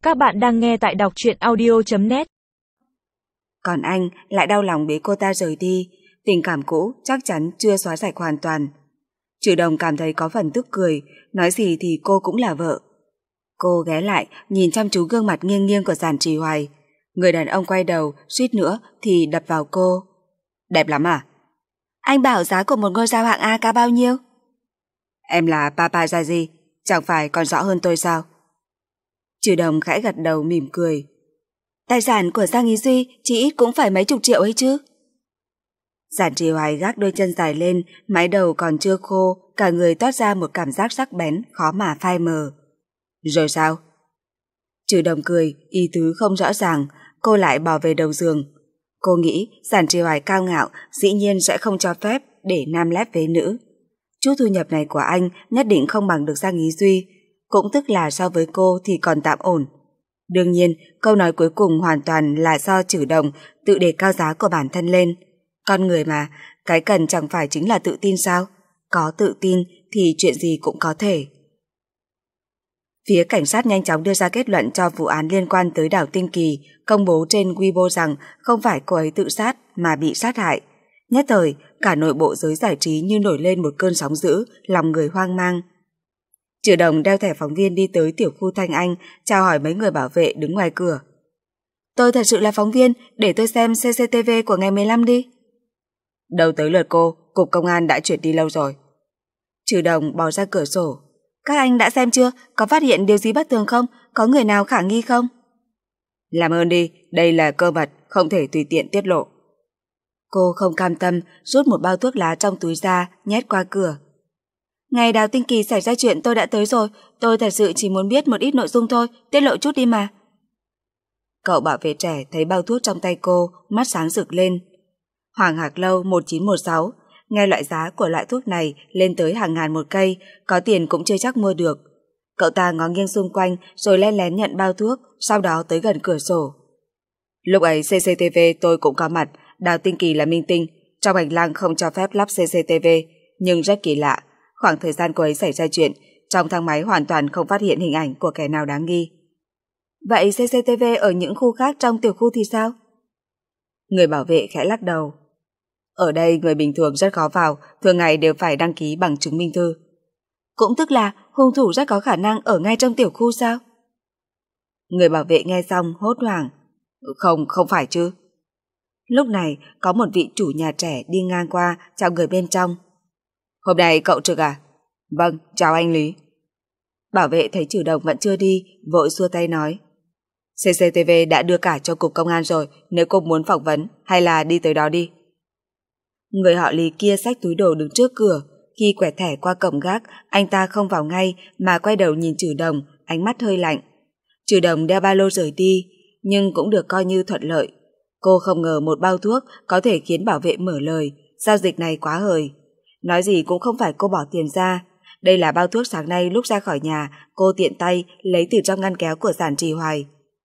Các bạn đang nghe tại đọc truyện audio.net. Còn anh lại đau lòng bế cô ta rời đi. Tình cảm cũ chắc chắn chưa xóa sạch hoàn toàn. Trừ Đồng cảm thấy có phần tức cười. Nói gì thì cô cũng là vợ. Cô ghé lại nhìn chăm chú gương mặt nghiêng nghiêng của Giản Trì Hoài. Người đàn ông quay đầu suýt nữa thì đập vào cô. Đẹp lắm à? Anh bảo giá của một ngôi sao hạng A cao bao nhiêu? Em là paparazzi, chẳng phải còn rõ hơn tôi sao? Trừ Đồng khẽ gật đầu mỉm cười. Tài sản của Giang Ý Duy chỉ ít cũng phải mấy chục triệu ấy chứ. Giản Trì Hoài gác đôi chân dài lên, mái đầu còn chưa khô, cả người toát ra một cảm giác sắc bén, khó mà phai mờ. Rồi sao? Trừ Đồng cười, ý tứ không rõ ràng, cô lại bỏ về đầu giường. Cô nghĩ Giản Trì Hoài cao ngạo, dĩ nhiên sẽ không cho phép để nam lép vế nữ. Chút thu nhập này của anh nhất định không bằng được Giang Ý Duy, cũng tức là so với cô thì còn tạm ổn. Đương nhiên, câu nói cuối cùng hoàn toàn là do Trừ Đồng tự đề cao giá của bản thân lên. Con người mà, cái cần chẳng phải chính là tự tin sao? Có tự tin thì chuyện gì cũng có thể. Phía cảnh sát nhanh chóng đưa ra kết luận cho vụ án liên quan tới Đào Tinh Kỳ, công bố trên Weibo rằng không phải cô ấy tự sát mà bị sát hại. Nhất thời, cả nội bộ giới giải trí như nổi lên một cơn sóng dữ, lòng người hoang mang. Trừ Đồng đeo thẻ phóng viên đi tới tiểu khu Thanh Anh, chào hỏi mấy người bảo vệ đứng ngoài cửa. Tôi thật sự là phóng viên, để tôi xem CCTV của ngày 15 đi. Đâu tới lượt cô, cục công an đã chuyển đi lâu rồi. Trừ Đồng bò ra cửa sổ. Các anh đã xem chưa? Có phát hiện điều gì bất thường không? Có người nào khả nghi không? Làm ơn đi, đây là cơ mật, không thể tùy tiện tiết lộ. Cô không cam tâm, rút một bao thuốc lá trong túi ra, nhét qua cửa. Ngày Đào Tinh Kỳ xảy ra chuyện tôi đã tới rồi, tôi thật sự chỉ muốn biết một ít nội dung thôi, tiết lộ chút đi mà. Cậu bảo vệ trẻ thấy bao thuốc trong tay cô, mắt sáng rực lên. Hoàng Hạc Lâu 1916, nghe loại giá của loại thuốc này lên tới hàng ngàn một cây, có tiền cũng chưa chắc mua được. Cậu ta ngó nghiêng xung quanh rồi len lén nhận bao thuốc, sau đó tới gần cửa sổ. Lúc ấy CCTV tôi cũng có mặt, Đào Tinh Kỳ là minh tinh, trong hành lang không cho phép lắp CCTV, nhưng rất kỳ lạ. Khoảng thời gian cô ấy xảy ra chuyện, trong thang máy hoàn toàn không phát hiện hình ảnh của kẻ nào đáng nghi. Vậy CCTV ở những khu khác trong tiểu khu thì sao? Người bảo vệ khẽ lắc đầu. Ở đây người bình thường rất khó vào, thường ngày đều phải đăng ký bằng chứng minh thư. Cũng tức là hung thủ rất có khả năng ở ngay trong tiểu khu sao? Người bảo vệ nghe xong hốt hoảng. Không phải chứ. Lúc này có một vị chủ nhà trẻ đi ngang qua chào người bên trong. Hôm nay cậu trực à? Vâng, chào anh Lý. Bảo vệ thấy Trừ Đồng vẫn chưa đi, vội xua tay nói. CCTV đã đưa cả cho cục công an rồi, nếu cô muốn phỏng vấn hay là đi tới đó đi. Người họ Lý kia xách túi đồ đứng trước cửa. Khi quẹt thẻ qua cổng gác, anh ta không vào ngay mà quay đầu nhìn Trừ Đồng, ánh mắt hơi lạnh. Trừ Đồng đeo ba lô rời đi, nhưng cũng được coi như thuận lợi. Cô không ngờ một bao thuốc có thể khiến bảo vệ mở lời, giao dịch này quá hời. Nói gì cũng không phải cô bỏ tiền ra. Đây là bao thuốc sáng nay lúc ra khỏi nhà, cô tiện tay lấy từ trong ngăn kéo của Giản Trì Hoài.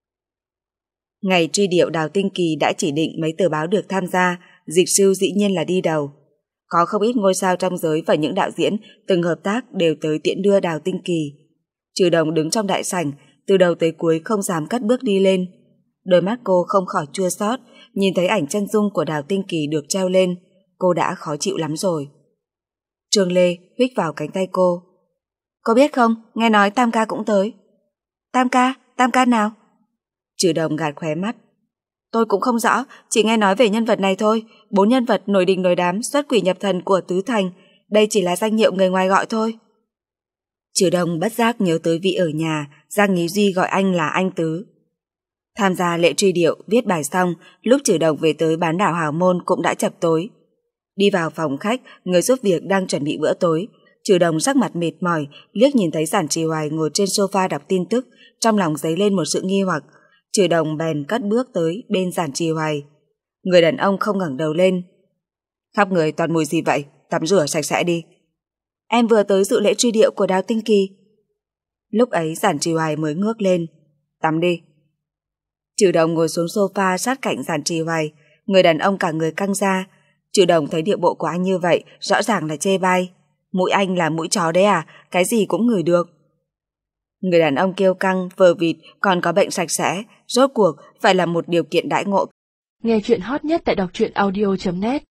Ngày truy điệu Đào Tinh Kỳ đã chỉ định mấy tờ báo được tham gia, Dịch Sư dĩ nhiên là đi đầu. Có không ít ngôi sao trong giới và những đạo diễn từng hợp tác đều tới tiễn đưa Đào Tinh Kỳ. Trừ Đồng đứng trong đại sảnh, từ đầu tới cuối không dám cất bước đi lên. Đôi mắt cô không khỏi chua xót, nhìn thấy ảnh chân dung của Đào Tinh Kỳ được treo lên, cô đã khó chịu lắm rồi. Trương Lê huých vào cánh tay cô. Cô biết không, nghe nói Tam ca cũng tới. Tam ca nào? Trừ Đồng gạt khóe mắt. Tôi cũng không rõ, chỉ nghe nói về nhân vật này thôi. 4 nhân vật nổi đình nổi đám, xuất quỷ nhập thần của Tứ Thành. Đây chỉ là danh hiệu người ngoài gọi thôi. Trừ Đồng bất giác nhớ tới vị ở nhà, Giang Ý Duy gọi anh là anh Tứ. Tham gia lễ truy điệu, viết bài xong, lúc Trừ Đồng về tới bán đảo Hào Môn cũng đã chập tối. Đi vào phòng khách, người giúp việc đang chuẩn bị bữa tối. Trừ Đồng sắc mặt mệt mỏi, liếc nhìn thấy Giản Trì Hoài ngồi trên sofa đọc tin tức, trong lòng dấy lên một sự nghi hoặc. Trừ Đồng bèn cất bước tới bên Giản Trì Hoài. Người đàn ông không ngẩng đầu lên. Khắp người toàn mùi gì vậy? Tắm rửa sạch sẽ đi. Em vừa tới dự lễ truy điệu của Đào Tinh Kỳ. Lúc ấy Giản Trì Hoài mới ngước lên. Tắm đi. Trừ Đồng ngồi xuống sofa sát cạnh Giản Trì Hoài. Người đàn ông cả người căng ra. Trừ Đồng thấy điệu bộ của anh như vậy rõ ràng là chê bai. Mũi anh là mũi chó đấy à? Cái gì cũng ngửi được. Người đàn ông kiêu căng, vờ vịt, còn có bệnh sạch sẽ, rốt cuộc phải là một điều kiện đãi ngộ. Nghe chuyện hot nhất tại đọc truyện audio.net